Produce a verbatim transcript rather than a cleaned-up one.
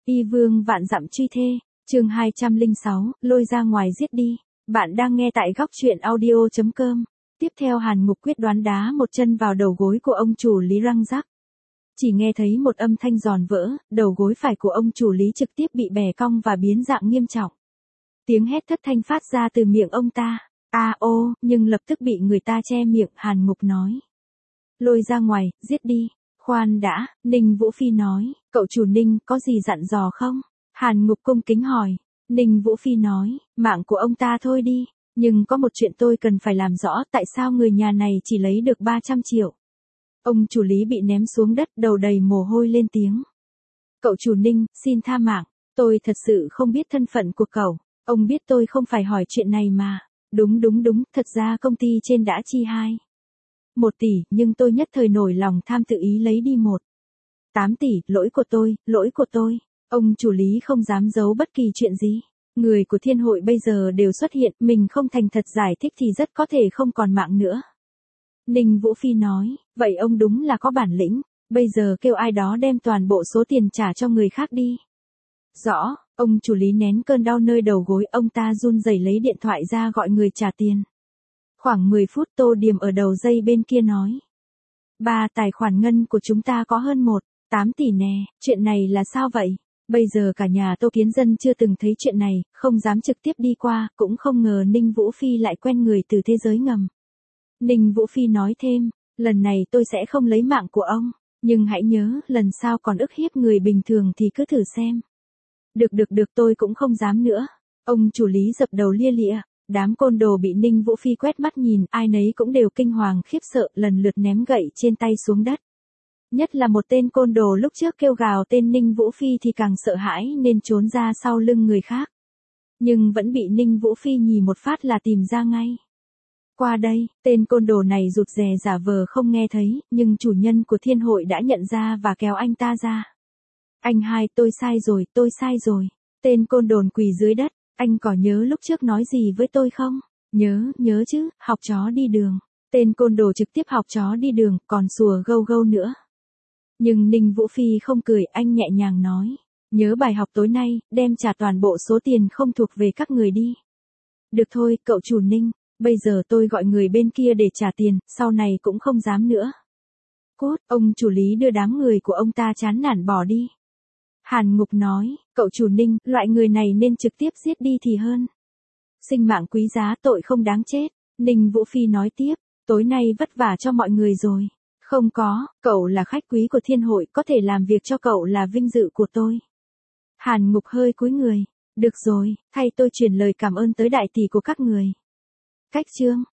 Y vương vạn dặm truy thê, chương hai trăm lẻ sáu, lôi ra ngoài giết đi. Bạn đang nghe tại góc truyện audio chấm com. Tiếp theo Hàn Ngục quyết đoán đá một chân vào đầu gối của ông chủ Lý răng rắc. Chỉ nghe thấy một âm thanh giòn vỡ, đầu gối phải của ông chủ Lý trực tiếp bị bẻ cong và biến dạng nghiêm trọng. Tiếng hét thất thanh phát ra từ miệng ông ta. A ô, nhưng lập tức bị người ta che miệng. Hàn Ngục nói. Lôi ra ngoài, giết đi. Khoan đã, Ninh Vũ Phi nói, cậu chủ Ninh có gì dặn dò không? Hàn Ngục cung kính hỏi. Ninh Vũ Phi nói, mạng của ông ta thôi đi, nhưng có một chuyện tôi cần phải làm rõ, tại sao người nhà này chỉ lấy được ba trăm triệu. Ông chủ Lý bị ném xuống đất, đầu đầy mồ hôi lên tiếng. Cậu chủ Ninh, xin tha mạng, tôi thật sự không biết thân phận của cậu, ông biết tôi không phải hỏi chuyện này mà. Đúng đúng đúng, thật ra công ty trên đã chi hai. Một tỷ, nhưng tôi nhất thời nổi lòng tham tự ý lấy đi một. Tám tỷ, lỗi của tôi, lỗi của tôi. Ông chủ Lý không dám giấu bất kỳ chuyện gì. Người của thiên hội bây giờ đều xuất hiện, mình không thành thật giải thích thì rất có thể không còn mạng nữa. Ninh Vũ Phi nói, vậy ông đúng là có bản lĩnh, bây giờ kêu ai đó đem toàn bộ số tiền trả cho người khác đi. Rõ, ông chủ Lý nén cơn đau nơi đầu gối, ông ta run rẩy lấy điện thoại ra gọi người trả tiền. Khoảng mười phút Tô Điềm ở đầu dây bên kia nói. Ba, tài khoản ngân của chúng ta có hơn một, tám tỷ nè, chuyện này là sao vậy? Bây giờ cả nhà Tô Kiến Dân chưa từng thấy chuyện này, không dám trực tiếp đi qua, cũng không ngờ Ninh Vũ Phi lại quen người từ thế giới ngầm. Ninh Vũ Phi nói thêm, lần này tôi sẽ không lấy mạng của ông, nhưng hãy nhớ, lần sau còn ức hiếp người bình thường thì cứ thử xem. Được được được, tôi cũng không dám nữa. Ông chủ Lý dập đầu lia lịa. Đám côn đồ bị Ninh Vũ Phi quét mắt nhìn, ai nấy cũng đều kinh hoàng khiếp sợ, lần lượt ném gậy trên tay xuống đất. Nhất là một tên côn đồ lúc trước kêu gào tên Ninh Vũ Phi thì càng sợ hãi nên trốn ra sau lưng người khác. Nhưng vẫn bị Ninh Vũ Phi nhì một phát là tìm ra ngay. Qua đây, tên côn đồ này rụt rè giả vờ không nghe thấy, nhưng chủ nhân của thiên hội đã nhận ra và kéo anh ta ra. Anh hai, tôi sai rồi, tôi sai rồi. Tên côn đồn quỳ dưới đất. Anh có nhớ lúc trước nói gì với tôi không? Nhớ, nhớ chứ, học chó đi đường. Tên côn đồ trực tiếp học chó đi đường, còn sủa gâu gâu nữa. Nhưng Ninh Vũ Phi không cười, anh nhẹ nhàng nói. Nhớ bài học tối nay, đem trả toàn bộ số tiền không thuộc về các người đi. Được thôi, cậu chủ Ninh, bây giờ tôi gọi người bên kia để trả tiền, sau này cũng không dám nữa. Cốt, ông chủ Lý đưa đám người của ông ta chán nản bỏ đi. Hàn Ngục nói, cậu chủ Ninh, loại người này nên trực tiếp giết đi thì hơn. Sinh mạng quý giá, tội không đáng chết. Ninh Vũ Phi nói tiếp, tối nay vất vả cho mọi người rồi. Không có, cậu là khách quý của thiên hội, có thể làm việc cho cậu là vinh dự của tôi. Hàn Ngục hơi cúi người, được rồi, thay tôi truyền lời cảm ơn tới đại tỷ của các người. Cách chương.